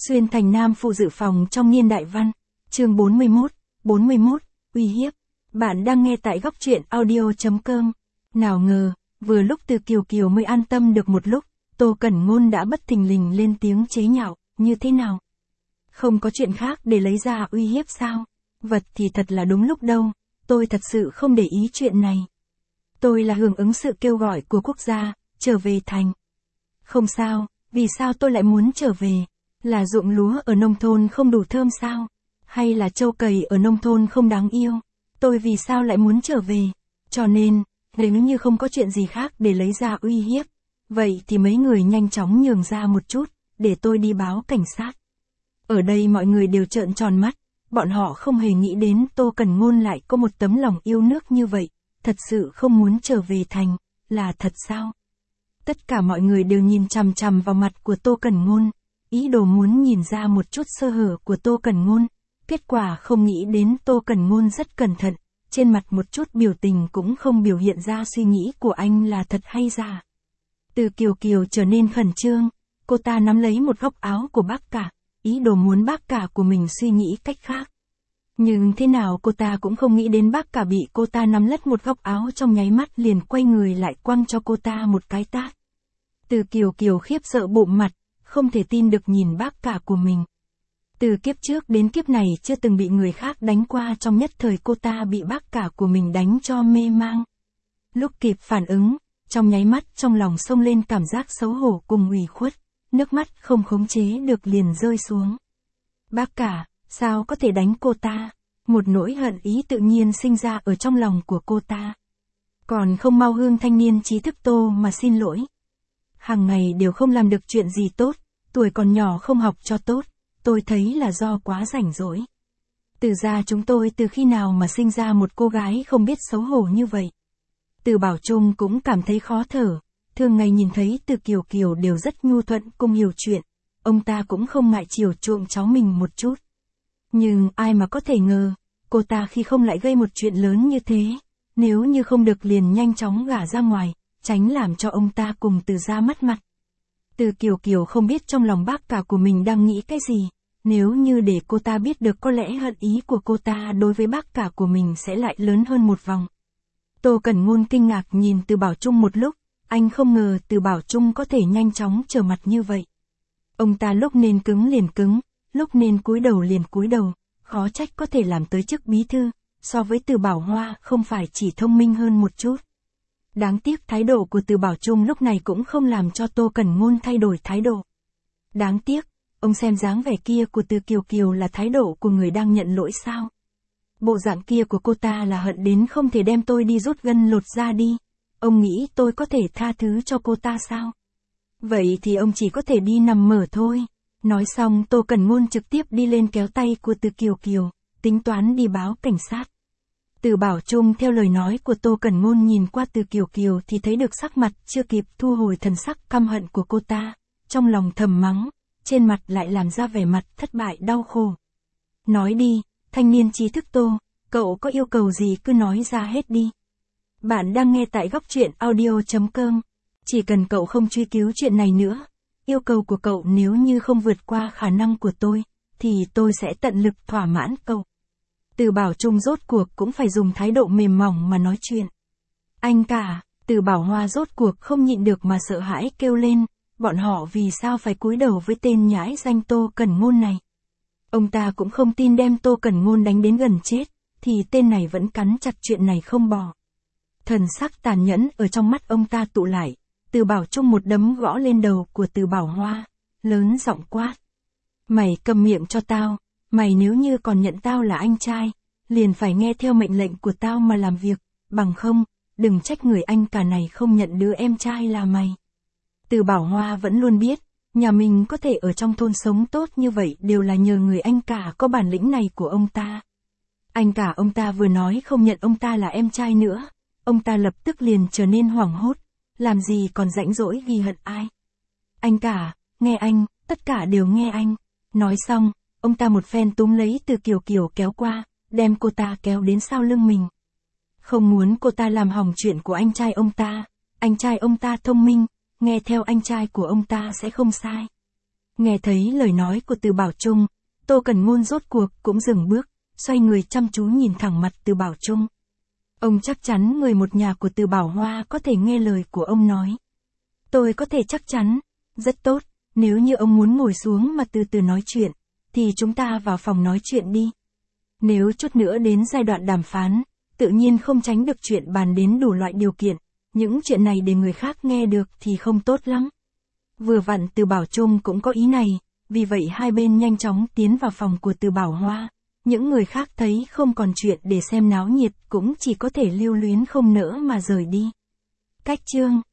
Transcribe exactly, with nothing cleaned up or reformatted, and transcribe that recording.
Xuyên thành nam phụ dự phòng trong niên đại văn. Chương bốn mươi mốt, bốn mươi mốt, uy hiếp. Bạn đang nghe tại góc truyện audio chấm com. Nào ngờ, vừa lúc Từ Kiều Kiều mới an tâm được một lúc, Tô Cẩn Ngôn đã bất thình lình lên tiếng chế nhạo, như thế nào? Không có chuyện khác để lấy ra uy hiếp sao? Vật thì thật là đúng lúc đâu, tôi thật sự không để ý chuyện này. Tôi là hưởng ứng sự kêu gọi của quốc gia, trở về thành. Không sao, vì sao tôi lại muốn trở về? Là ruộng lúa ở nông thôn không đủ thơm sao? Hay là trâu cày ở nông thôn không đáng yêu? Tôi vì sao lại muốn trở về? Cho nên, nếu như không có chuyện gì khác để lấy ra uy hiếp, vậy thì mấy người nhanh chóng nhường ra một chút, để tôi đi báo cảnh sát. Ở đây mọi người đều trợn tròn mắt, bọn họ không hề nghĩ đến Tô Cẩn Ngôn lại có một tấm lòng yêu nước như vậy, thật sự không muốn trở về thành, là thật sao? Tất cả mọi người đều nhìn chằm chằm vào mặt của Tô Cẩn Ngôn, ý đồ muốn nhìn ra một chút sơ hở của Tô Cẩn Ngôn, kết quả không nghĩ đến Tô Cẩn Ngôn rất cẩn thận, trên mặt một chút biểu tình cũng không biểu hiện ra suy nghĩ của anh là thật hay giả. Từ Kiều Kiều trở nên khẩn trương, cô ta nắm lấy một góc áo của bác cả, ý đồ muốn bác cả của mình suy nghĩ cách khác. Nhưng thế nào cô ta cũng không nghĩ đến bác cả bị cô ta nắm lất một góc áo trong nháy mắt liền quay người lại quăng cho cô ta một cái tát. Từ Kiều Kiều khiếp sợ bụng mặt, không thể tin được nhìn bác cả của mình. Từ kiếp trước đến kiếp này chưa từng bị người khác đánh qua, trong nhất thời cô ta bị bác cả của mình đánh cho mê mang. Lúc kịp phản ứng, trong nháy mắt trong lòng xông lên cảm giác xấu hổ cùng ủy khuất, nước mắt không khống chế được liền rơi xuống. Bác cả, sao có thể đánh cô ta? Một nỗi hận ý tự nhiên sinh ra ở trong lòng của cô ta. Còn không mau hương thanh niên trí thức Tô mà xin lỗi. Hàng ngày đều không làm được chuyện gì tốt, tuổi còn nhỏ không học cho tốt, tôi thấy là do quá rảnh rỗi. Từ gia chúng tôi từ khi nào mà sinh ra một cô gái không biết xấu hổ như vậy. Từ Bảo Trung cũng cảm thấy khó thở, thường ngày nhìn thấy Từ Kiều Kiều đều rất nhu thuận cùng hiểu chuyện, ông ta cũng không ngại chiều chuộng cháu mình một chút. Nhưng ai mà có thể ngờ, cô ta khi không lại gây một chuyện lớn như thế, nếu như không được liền nhanh chóng gả ra ngoài, tránh làm cho ông ta cùng Từ gia mất mặt. Từ Kiều Kiều không biết trong lòng bác cả của mình đang nghĩ cái gì, nếu như để cô ta biết được có lẽ hận ý của cô ta đối với bác cả của mình sẽ lại lớn hơn một vòng. Tô Cẩn Ngôn kinh ngạc nhìn Từ Bảo Trung một lúc, anh không ngờ Từ Bảo Trung có thể nhanh chóng trở mặt như vậy. Ông ta lúc nên cứng liền cứng, lúc nên cúi đầu liền cúi đầu, khó trách có thể làm tới chức bí thư, so với Từ Bảo Hoa không phải chỉ thông minh hơn một chút. Đáng tiếc thái độ của Từ Bảo Trung lúc này cũng không làm cho Tô Cẩn Ngôn thay đổi thái độ. Đáng tiếc, ông xem dáng vẻ kia của Từ Kiều Kiều là thái độ của người đang nhận lỗi sao? Bộ dạng kia của cô ta là hận đến không thể đem tôi đi rút gân lột da đi. Ông nghĩ tôi có thể tha thứ cho cô ta sao? Vậy thì ông chỉ có thể đi nằm mở thôi. Nói xong Tô Cẩn Ngôn trực tiếp đi lên kéo tay của Từ Kiều Kiều, tính toán đi báo cảnh sát. Từ Bảo Trung theo lời nói của Tô Cẩn Ngôn nhìn qua Từ Kiều Kiều thì thấy được sắc mặt chưa kịp thu hồi thần sắc căm hận của cô ta, trong lòng thầm mắng, trên mặt lại làm ra vẻ mặt thất bại đau khổ. Nói đi, thanh niên trí thức Tô, cậu có yêu cầu gì cứ nói ra hết đi. Bạn đang nghe tại góc truyện audio chấm com. Chỉ cần cậu không truy cứu chuyện này nữa, yêu cầu của cậu nếu như không vượt qua khả năng của tôi, thì tôi sẽ tận lực thỏa mãn cậu. Từ Bảo Trung rốt cuộc cũng phải dùng thái độ mềm mỏng mà nói chuyện. Anh cả, Từ Bảo Hoa rốt cuộc không nhịn được mà sợ hãi kêu lên, bọn họ vì sao phải cúi đầu với tên nhãi danh Tô Cẩn Ngôn này. Ông ta cũng không tin đem Tô Cẩn Ngôn đánh đến gần chết, thì tên này vẫn cắn chặt chuyện này không bỏ. Thần sắc tàn nhẫn ở trong mắt ông ta tụ lại, Từ Bảo Trung một đấm gõ lên đầu của Từ Bảo Hoa, lớn giọng quát. Mày cầm miệng cho tao, mày nếu như còn nhận tao là anh trai, liền phải nghe theo mệnh lệnh của tao mà làm việc, bằng không, đừng trách người anh cả này không nhận đứa em trai là mày. Từ Bảo Hoa vẫn luôn biết, nhà mình có thể ở trong thôn sống tốt như vậy đều là nhờ người anh cả có bản lĩnh này của ông ta. Anh cả ông ta vừa nói không nhận ông ta là em trai nữa, ông ta lập tức liền trở nên hoảng hốt, làm gì còn rãnh rỗi ghi hận ai. Anh cả, nghe anh, tất cả đều nghe anh. Nói xong, ông ta một phen túm lấy Từ Kiều Kiều kéo qua, đem cô ta kéo đến sau lưng mình. Không muốn cô ta làm hỏng chuyện của anh trai ông ta, anh trai ông ta thông minh, nghe theo anh trai của ông ta sẽ không sai. Nghe thấy lời nói của Từ Bảo Trung, Tô Cần Ngôn rốt cuộc cũng dừng bước, xoay người chăm chú nhìn thẳng mặt Từ Bảo Trung. Ông chắc chắn người một nhà của Từ Bảo Hoa có thể nghe lời của ông nói. Tôi có thể chắc chắn, rất tốt, nếu như ông muốn ngồi xuống mà từ từ nói chuyện, thì chúng ta vào phòng nói chuyện đi. Nếu chút nữa đến giai đoạn đàm phán, tự nhiên không tránh được chuyện bàn đến đủ loại điều kiện, những chuyện này để người khác nghe được thì không tốt lắm. Vừa vặn Từ Bảo Trung cũng có ý này, vì vậy hai bên nhanh chóng tiến vào phòng của Từ Bảo Hoa. Những người khác thấy không còn chuyện để xem náo nhiệt cũng chỉ có thể lưu luyến không nỡ mà rời đi. Cách chương